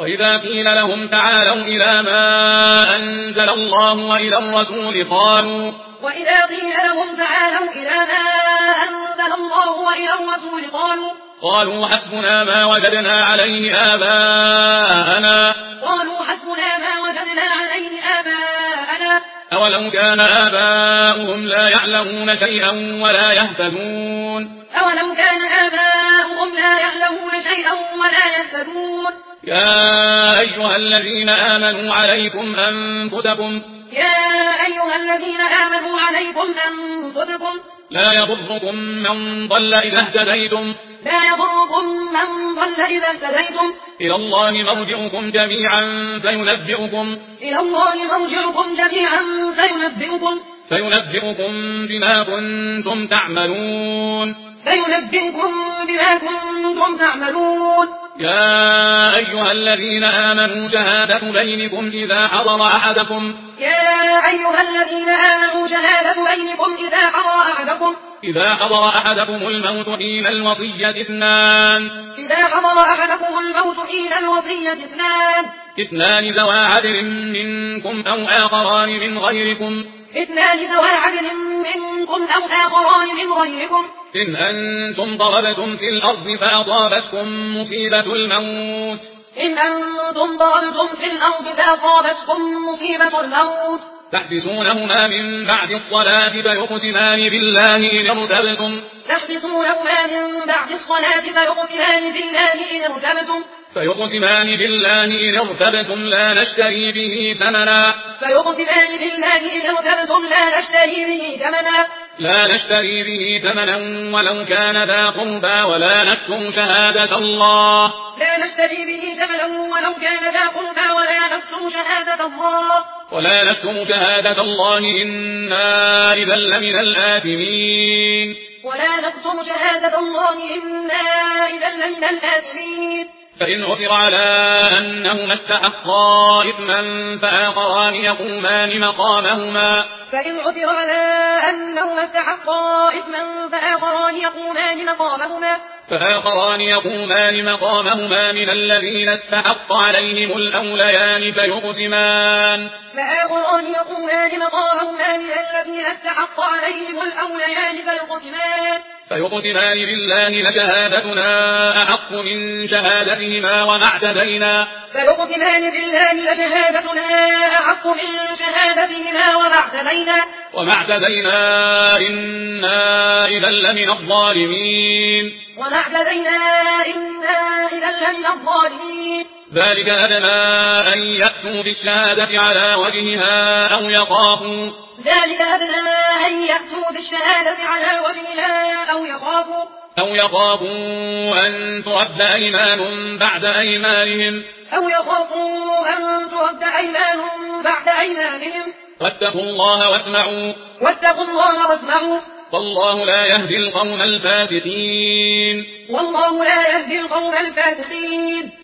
وإذا قيل لهم تعالوا إلى ما أنزل الله وإلى الرسول قالوا حسبنا ما وجدنا عليه آباءنا أولو كان آباؤهم لا يعلمون شيئا ولا يهتدون يا أيها الذين آمنوا عليكم أنفسكم لا يضركم من ضل إذا اهتديتم إلى الله مرجعكم جميعا فينبئكم بما كنتم تعملون يا أيها الذين آمنوا شهادة بينكم إذا حضر أحدكم الموت حين الوصية اثنان ذوى عدل منكم أو آخران من غيركم إن أنتم ضربتم في الأرض فأصابتكم مصيبة الموت تحبسونهما من بعد الصلاة فيقسمان بالله إن ارتبتم لا نشتري به ثمنا ولو كان ذا قربى ولا نكتم شهادة الله إنا إذا لمن الآثمين فإن عثر على أنهما استحقا إثما فآخران يقومان مقامهما من الذين استحق عليهم الأوليان فيقسمان بالله لشهادتنا أحق من شهادتهما وما اعتدينا إنا إذا لمن الظالمين ذلك أدنى أن يأتوا بالشهادة على وجهها أو يخافوا أن ترد أيمان بعد أيمانهم واتقوا الله واسمعوا والله لا يهدي القوم الفاسقين